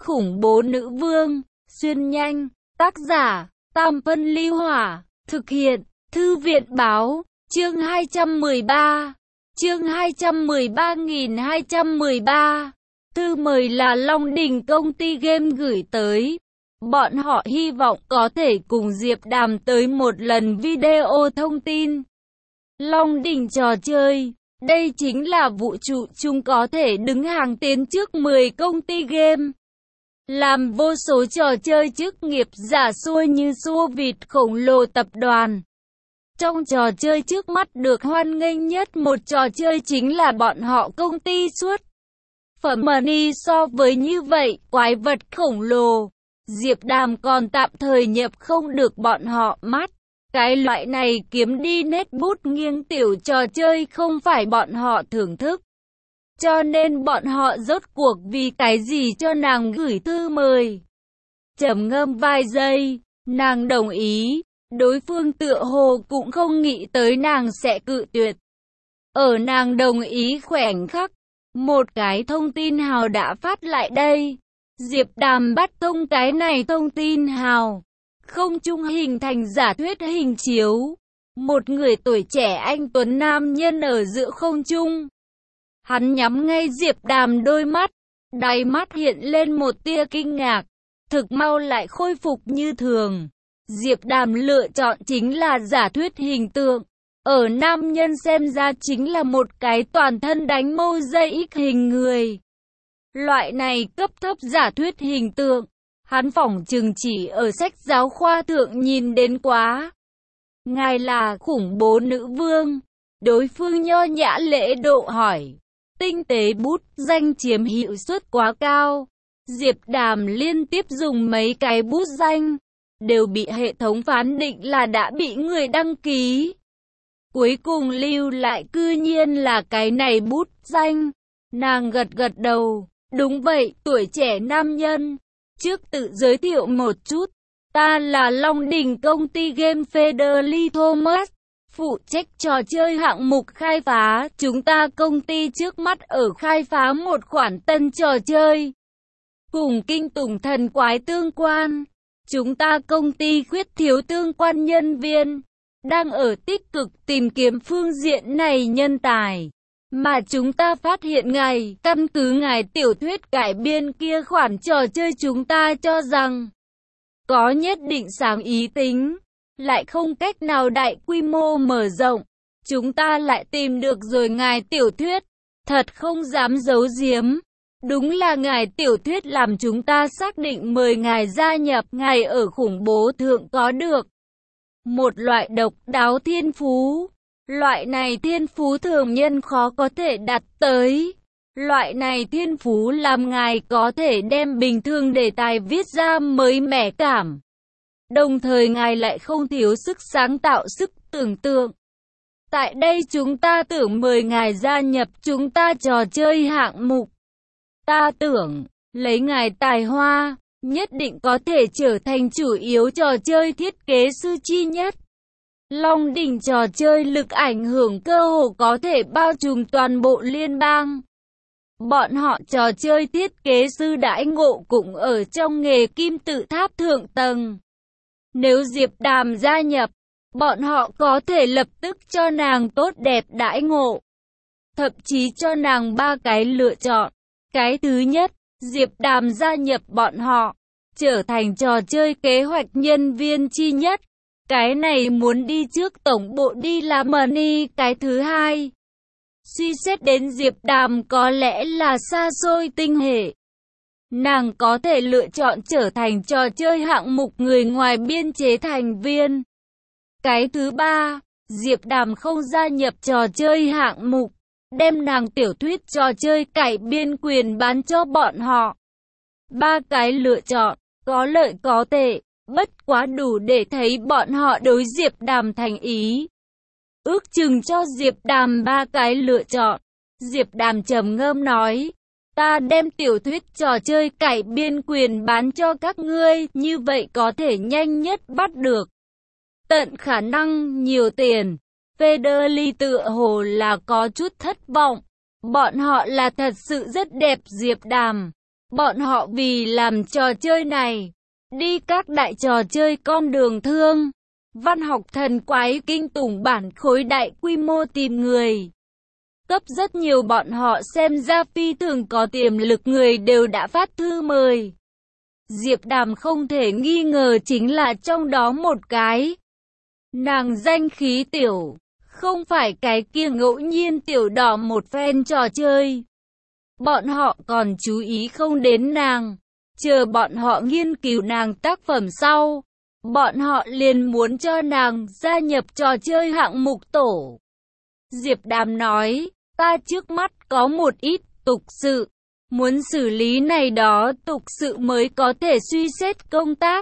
khủng bố nữ vương, xuyên nhanh, tác giả, Tam Phân Ly Hỏa, thực hiện, Thư viện Báo, chương 213, chương 213.213, thư mời là Long Đỉnh công ty game gửi tới. Bọn họ hy vọng có thể cùng Diệp Đàm tới một lần video thông tin. Long Đỉnh trò chơi, đây chính là vũ trụ chung có thể đứng hàng tiến trước 10 công ty game. Làm vô số trò chơi chức nghiệp giả xuôi như xua vịt khổng lồ tập đoàn. Trong trò chơi trước mắt được hoan nghênh nhất một trò chơi chính là bọn họ công ty xuất phẩm money so với như vậy, quái vật khổng lồ. Diệp Đàm còn tạm thời nhập không được bọn họ mắt. Cái loại này kiếm đi nét bút nghiêng tiểu trò chơi không phải bọn họ thưởng thức. Cho nên bọn họ rốt cuộc vì cái gì cho nàng gửi thư mời. Trầm ngâm vài giây, nàng đồng ý. Đối phương tựa hồ cũng không nghĩ tới nàng sẽ cự tuyệt. Ở nàng đồng ý khoảnh khắc, một cái thông tin hào đã phát lại đây. Diệp Đàm bắt thông cái này thông tin hào. Không trung hình thành giả thuyết hình chiếu. Một người tuổi trẻ anh tuấn nam nhân ở giữa không trung. Hắn nhắm ngay Diệp Đàm đôi mắt. Đáy mắt hiện lên một tia kinh ngạc. Thực mau lại khôi phục như thường. Diệp Đàm lựa chọn chính là giả thuyết hình tượng. Ở nam nhân xem ra chính là một cái toàn thân đánh mosaic hình người. Loại này cấp thấp giả thuyết hình tượng, hắn phỏng chừng chỉ ở sách giáo khoa thượng nhìn đến quá. Ngài là khủng bố nữ vương. Đối phương nho nhã lễ độ hỏi. Tinh tế bút danh chiếm hiệu suất quá cao. Diệp Đàm liên tiếp dùng mấy cái bút danh. Đều bị hệ thống phán định là đã bị người đăng ký. Cuối cùng lưu lại cư nhiên là cái này bút danh. Nàng gật gật đầu. Đúng vậy, tuổi trẻ nam nhân. Trước tự giới thiệu một chút. Ta là Long Đỉnh công ty game Federly Thomas. Phụ trách trò chơi hạng mục khai phá. Chúng ta công ty trước mắt ở khai phá một khoản tân trò chơi. Cùng kinh tủng thần quái tương quan. Chúng ta công ty khuyết thiếu tương quan nhân viên, đang ở tích cực tìm kiếm phương diện này nhân tài. Mà chúng ta phát hiện ngài, căn cứ ngài tiểu thuyết cải biên kia khoản trò chơi chúng ta cho rằng có nhất định sáng ý tính, lại không cách nào đại quy mô mở rộng. Chúng ta lại tìm được rồi ngài tiểu thuyết, thật không dám giấu giếm. Đúng là ngài tiểu thuyết làm chúng ta xác định mời ngài gia nhập. Ngài ở khủng bố thượng có được một loại độc đáo thiên phú. Loại này thiên phú thường nhân khó có thể đạt tới. Loại này thiên phú làm ngài có thể đem bình thường đề tài viết ra mới mẻ cảm. Đồng thời ngài lại không thiếu sức sáng tạo, sức tưởng tượng. Tại đây chúng ta tưởng mời ngài gia nhập chúng ta trò chơi hạng mục. Ta tưởng, lấy ngài tài hoa, nhất định có thể trở thành chủ yếu trò chơi thiết kế sư chi nhất. Long Đỉnh trò chơi lực ảnh hưởng cơ hồ có thể bao trùm toàn bộ liên bang. Bọn họ trò chơi thiết kế sư đãi ngộ cũng ở trong nghề kim tự tháp thượng tầng. Nếu Diệp Đàm gia nhập, bọn họ có thể lập tức cho nàng tốt đẹp đãi ngộ. Thậm chí cho nàng 3 cái lựa chọn. Cái thứ nhất, Diệp Đàm gia nhập bọn họ, trở thành trò chơi kế hoạch nhân viên chi nhất. Cái này muốn đi trước tổng bộ đi làm money. Cái thứ hai, suy xét đến Diệp Đàm có lẽ là xa xôi tinh hệ. Nàng có thể lựa chọn trở thành trò chơi hạng mục người ngoài biên chế thành viên. Cái thứ ba, Diệp Đàm không gia nhập trò chơi hạng mục. Đem nàng tiểu thuyết trò chơi cải biên quyền bán cho bọn họ. 3 cái lựa chọn, có lợi có tệ, bất quá đủ để thấy bọn họ đối Diệp Đàm thành ý. Ước chừng cho Diệp Đàm 3 cái lựa chọn. Diệp Đàm trầm ngâm nói, ta đem tiểu thuyết trò chơi cải biên quyền bán cho các ngươi, như vậy có thể nhanh nhất bắt được. Tận khả năng nhiều tiền. Federly tựa hồ là có chút thất vọng. Bọn họ là thật sự rất đẹp. Diệp Đàm Bọn họ vì làm trò chơi này, đi các đại trò chơi con đường thương, văn học thần quái kinh tủng bản khối đại quy mô tìm người. Cấp rất nhiều bọn họ xem ra phi thường có tiềm lực người đều đã phát thư mời. Diệp Đàm không thể nghi ngờ chính là trong đó một cái. Nàng danh khí tiểu, không phải cái kia ngẫu nhiên tiểu đỏ một phen trò chơi. Bọn họ còn chú ý không đến nàng, chờ bọn họ nghiên cứu nàng tác phẩm sau. Bọn họ liền muốn cho nàng gia nhập trò chơi hạng mục tổ. Diệp Đàm nói, ta trước mắt có một ít tục sự, muốn xử lý này đó tục sự mới có thể suy xét công tác.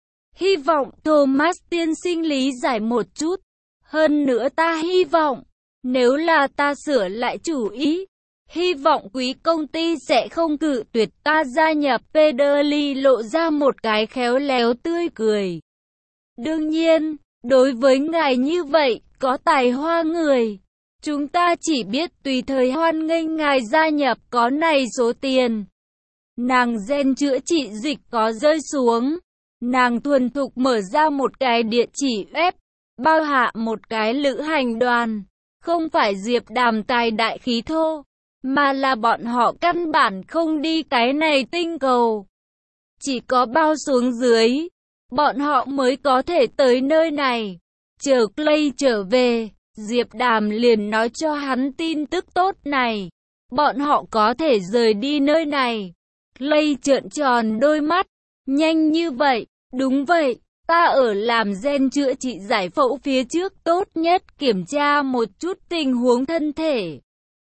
Hy vọng Thomas tiên sinh lý giải một chút. Hơn nữa ta hy vọng, nếu là ta sửa lại chủ ý, hy vọng quý công ty sẽ không cự tuyệt ta gia nhập. Pederly lộ ra một cái khéo léo tươi cười. Đương nhiên, đối với ngài như vậy, có tài hoa người, chúng ta chỉ biết tùy thời hoan nghênh ngài gia nhập có này số tiền. Nàng gen chữa trị dịch có rơi xuống. Nàng thuần thục mở ra một cái địa chỉ web, bao hạ một cái lữ hành đoàn. Không phải Diệp Đàm tài đại khí thô, mà là bọn họ căn bản không đi cái này tinh cầu. Chỉ có bao xuống dưới, bọn họ mới có thể tới nơi này. Chờ Clay trở về, Diệp Đàm liền nói cho hắn tin tức tốt này. Bọn họ có thể rời đi nơi này. Clay trợn tròn đôi mắt. Nhanh như vậy, đúng vậy, ta ở làm gen chữa trị giải phẫu phía trước tốt nhất kiểm tra một chút tình huống thân thể.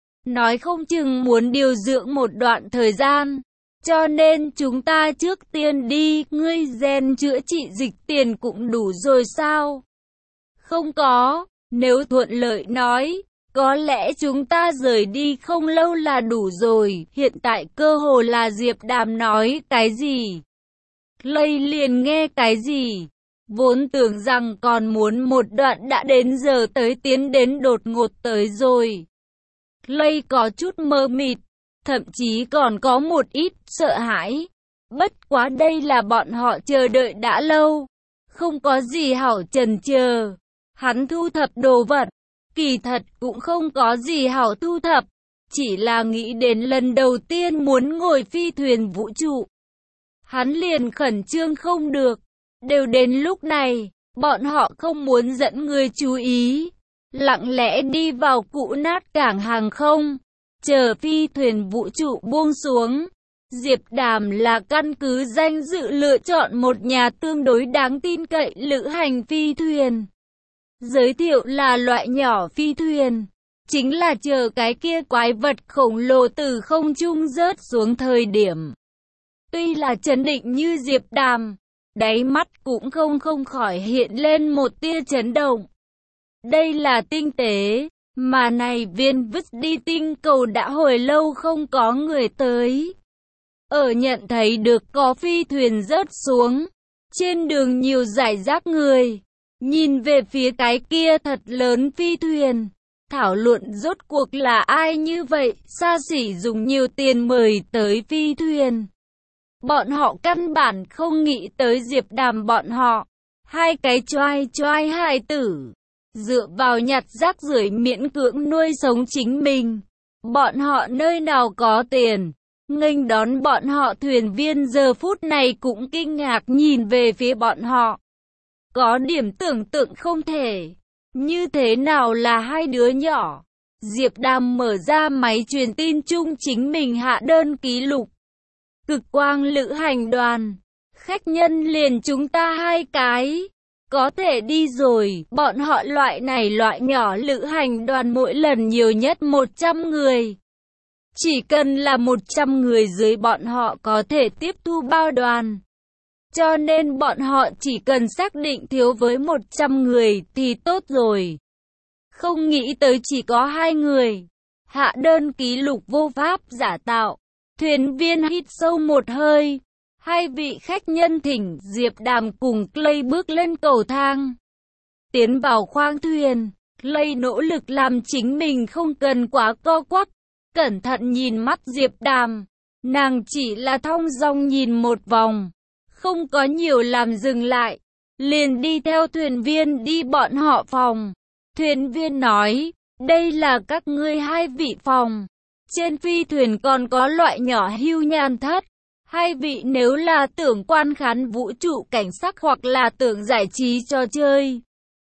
Nói không chừng muốn điều dưỡng một đoạn thời gian, cho nên chúng ta trước tiên đi. Ngươi gen chữa trị dịch tiền cũng đủ rồi sao? Không có, nếu thuận lợi nói, có lẽ chúng ta rời đi không lâu là đủ rồi. Hiện tại cơ hồ là Diệp Đàm nói cái gì? Clay liền nghe cái gì? Vốn tưởng rằng còn muốn một đoạn đã đến giờ tới tiến đến đột ngột tới rồi. Clay có chút mơ mịt, thậm chí còn có một ít sợ hãi. Bất quá đây là bọn họ chờ đợi đã lâu, không có gì hảo chần chờ. Hắn thu thập đồ vật, kỳ thật cũng không có gì hảo thu thập, chỉ là nghĩ đến lần đầu tiên muốn ngồi phi thuyền vũ trụ. Hắn liền khẩn trương không được. Đều đến lúc này, bọn họ không muốn dẫn người chú ý, lặng lẽ đi vào cũ nát cảng hàng không, chờ phi thuyền vũ trụ buông xuống. Diệp Đàm là căn cứ danh dự lựa chọn một nhà tương đối đáng tin cậy lữ hành phi thuyền. Giới thiệu là loại nhỏ phi thuyền, chính là chờ cái kia quái vật khổng lồ từ không trung rớt xuống thời điểm. Tuy là trấn định như Diệp Đàm, đáy mắt cũng không khỏi hiện lên một tia chấn động. Đây là tinh tế, mà này viên vứt đi tinh cầu đã hồi lâu không có người tới. Ở nhận thấy được có phi thuyền rớt xuống, trên đường nhiều rải rác người, nhìn về phía cái kia thật lớn phi thuyền, thảo luận rốt cuộc là ai như vậy, xa xỉ dùng nhiều tiền mời tới phi thuyền. Bọn họ căn bản không nghĩ tới Diệp Đàm bọn họ, hai cái choai hài tử, dựa vào nhặt rác rưởi miễn cưỡng nuôi sống chính mình. Bọn họ nơi nào có tiền, nghênh đón bọn họ thuyền viên giờ phút này cũng kinh ngạc nhìn về phía bọn họ. Có điểm tưởng tượng không thể, như thế nào là hai đứa nhỏ. Diệp Đàm mở ra máy truyền tin chung chính mình hạ đơn ký lục. Cực quang lữ hành đoàn, khách nhân liền chúng ta hai cái, có thể đi rồi. Bọn họ loại này loại nhỏ lữ hành đoàn mỗi lần nhiều nhất 100 người. Chỉ cần là 100 người dưới bọn họ có thể tiếp thu bao đoàn. Cho nên bọn họ chỉ cần xác định thiếu với 100 người thì tốt rồi. Không nghĩ tới chỉ có 2 người. Hạ đơn ký lục vô pháp giả tạo. Thuyền viên hít sâu một hơi. Hai vị khách nhân thỉnh Diệp Đàm cùng Clay bước lên cầu thang. Tiến vào khoang thuyền, Clay nỗ lực làm chính mình không cần quá co quắp. Cẩn thận nhìn mắt Diệp Đàm. Nàng chỉ là thong dong nhìn một vòng, không có nhiều làm dừng lại, liền đi theo thuyền viên đi bọn họ phòng. Thuyền viên nói, đây là các ngươi 2 vị phòng. Trên phi thuyền còn có loại nhỏ hưu nhan thất. 2 vị nếu là tưởng quan khán vũ trụ cảnh sắc hoặc là tưởng giải trí trò chơi,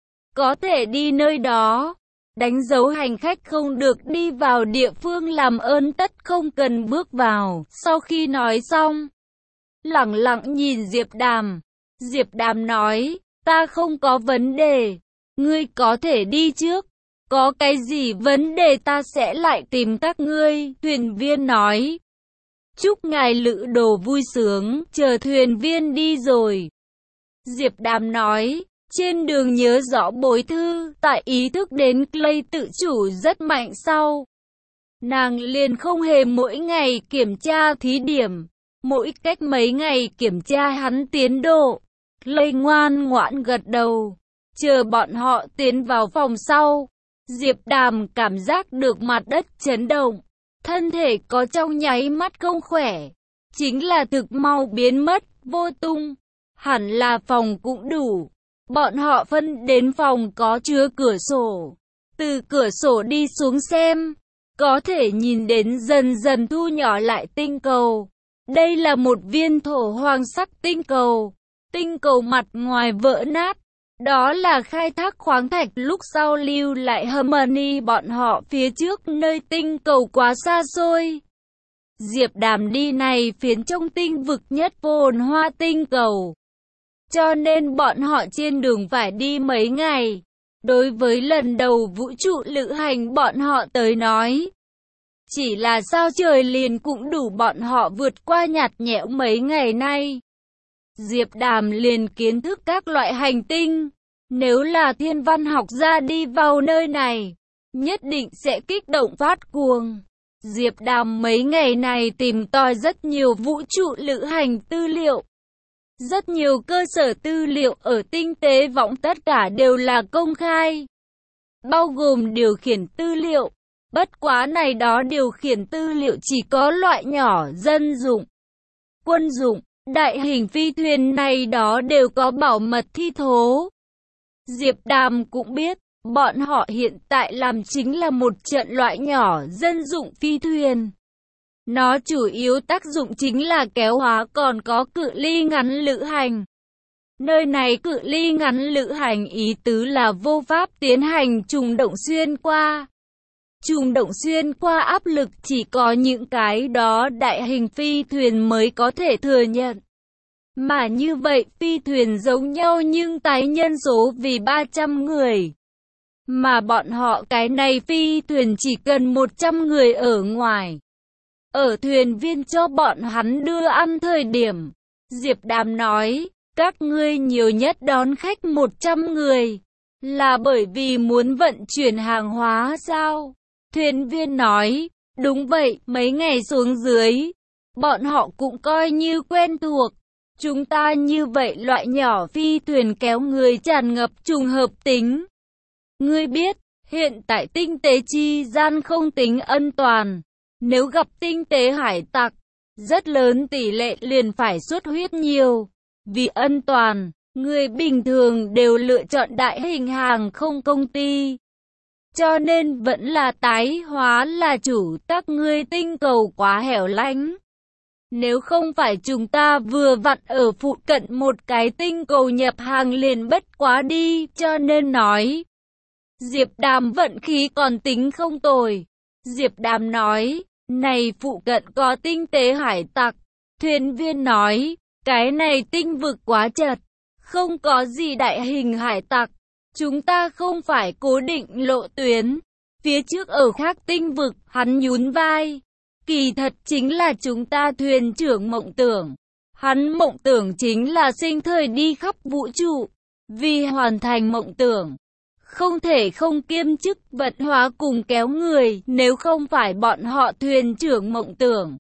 có thể đi nơi đó. Đánh dấu hành khách không được đi vào địa phương làm ơn tất không cần bước vào. Sau khi nói xong, lẳng lặng nhìn Diệp Đàm. Diệp Đàm nói, ta không có vấn đề, ngươi có thể đi trước. Có cái gì vấn đề ta sẽ lại tìm các ngươi. Thuyền viên nói, chúc ngài lữ đồ vui sướng. Chờ thuyền viên đi rồi, Diệp Đàm nói, trên đường nhớ rõ bối thư. Tại ý thức đến Clay tự chủ rất mạnh sau, nàng liền không hề mỗi ngày kiểm tra thí điểm, mỗi cách mấy ngày kiểm tra hắn tiến độ. Clay ngoan ngoãn gật đầu. Chờ bọn họ tiến vào phòng sau, Diệp Đàm cảm giác được mặt đất chấn động, thân thể có trong nháy mắt không khỏe, chính là thực mau biến mất, vô tung. Hẳn là phòng cũng đủ. Bọn họ phân đến phòng có chứa cửa sổ. Từ cửa sổ đi xuống xem, có thể nhìn đến dần dần thu nhỏ lại tinh cầu. Đây là một viên thổ hoàng sắc tinh cầu. Tinh cầu mặt ngoài vỡ nát. Đó là khai thác khoáng thạch lúc sau lưu lại Harmony bọn họ phía trước nơi tinh cầu quá xa xôi. Diệp Đàm đi này phiến trong tinh vực nhất phồn hoa tinh cầu. Cho nên bọn họ trên đường phải đi mấy ngày. Đối với lần đầu vũ trụ lữ hành bọn họ tới nói, chỉ là sao trời liền cũng đủ bọn họ vượt qua nhạt nhẽo mấy ngày nay. Diệp Đàm liền kiến thức các loại hành tinh. Nếu là thiên văn học gia đi vào nơi này, nhất định sẽ kích động phát cuồng. Diệp Đàm mấy ngày này tìm tòi rất nhiều vũ trụ lữ hành tư liệu. Rất nhiều cơ sở tư liệu ở tinh tế võng tất cả đều là công khai, bao gồm điều khiển tư liệu. Bất quá này đó điều khiển tư liệu chỉ có loại nhỏ dân dụng, quân dụng, đại hình phi thuyền này đó đều có bảo mật thi thố. Diệp Đàm cũng biết, bọn họ hiện tại làm chính là một trận loại nhỏ dân dụng phi thuyền. Nó chủ yếu tác dụng chính là kéo hóa còn có cự ly ngắn lữ hành. Nơi này cự ly ngắn lữ hành ý tứ là vô pháp tiến hành trùng động xuyên qua. Trùng động xuyên qua áp lực chỉ có những cái đó đại hình phi thuyền mới có thể thừa nhận. Mà như vậy phi thuyền giống nhau nhưng tái nhân số vì 300 người. Mà bọn họ cái này phi thuyền chỉ cần 100 người ở ngoài. Ở thuyền viên cho bọn hắn đưa ăn thời điểm, Diệp Đàm nói, các ngươi nhiều nhất đón khách 100 người. Là bởi vì muốn vận chuyển hàng hóa sao? Thuyền viên nói, đúng vậy, mấy ngày xuống dưới, bọn họ cũng coi như quen thuộc. Chúng ta như vậy loại nhỏ phi thuyền kéo người tràn ngập trùng hợp tính. Ngươi biết, hiện tại tinh tế chi gian không tính an toàn. Nếu gặp tinh tế hải tặc, rất lớn tỷ lệ liền phải xuất huyết nhiều. Vì an toàn, người bình thường đều lựa chọn đại hình hàng không công ty. Cho nên vẫn là tái hóa là chủ. Các ngươi tinh cầu quá hẻo lánh. Nếu không phải chúng ta vừa vặn ở phụ cận một cái tinh cầu nhập hàng liền bất quá đi, cho nên nói. Diệp Đàm vận khí còn tính không tồi. Diệp Đàm nói, này phụ cận có tinh tế hải tặc. Thuyền viên nói, cái này tinh vực quá chật, không có gì đại hình hải tặc. Chúng ta không phải cố định lộ tuyến. Phía trước ở khác tinh vực, hắn nhún vai. Kỳ thật chính là chúng ta thuyền trưởng mộng tưởng. Hắn mộng tưởng chính là sinh thời đi khắp vũ trụ. Vì hoàn thành mộng tưởng, không thể không kiêm chức vận hóa cùng kéo người, nếu không phải bọn họ thuyền trưởng mộng tưởng.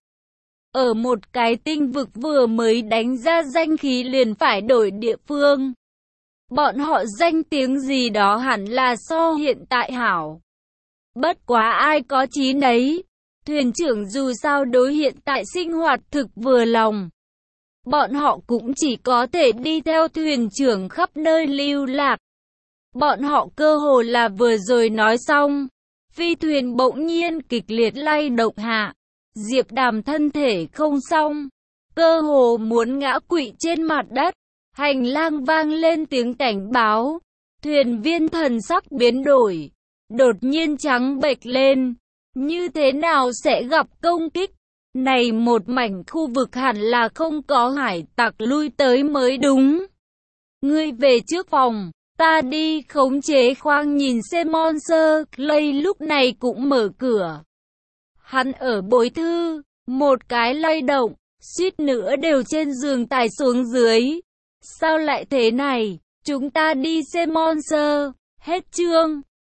Ở một cái tinh vực vừa mới đánh ra danh khí liền phải đổi địa phương. Bọn họ danh tiếng gì đó hẳn là so hiện tại hảo. Bất quá ai có chí nấy. Thuyền trưởng dù sao đối hiện tại sinh hoạt thực vừa lòng. Bọn họ cũng chỉ có thể đi theo thuyền trưởng khắp nơi lưu lạc. Bọn họ cơ hồ là vừa rồi nói xong. Phi thuyền bỗng nhiên kịch liệt lay động hạ. Diệp Đàm thân thể không xong. Cơ hồ muốn ngã quỵ trên mặt đất. Hành lang vang lên tiếng cảnh báo. Thuyền viên thần sắc biến đổi. Đột nhiên trắng bệch lên. Như thế nào sẽ gặp công kích? Này một mảnh khu vực hẳn là không có hải tặc lui tới mới đúng. Ngươi về trước phòng, ta đi khống chế khoang nhìn xem Monster. Clay lúc này cũng mở cửa. Hắn ở bối thư, một cái lay động, suýt nữa đều trên giường tải xuống dưới. Sao lại thế này? Chúng ta đi xem Monster. Hết chương.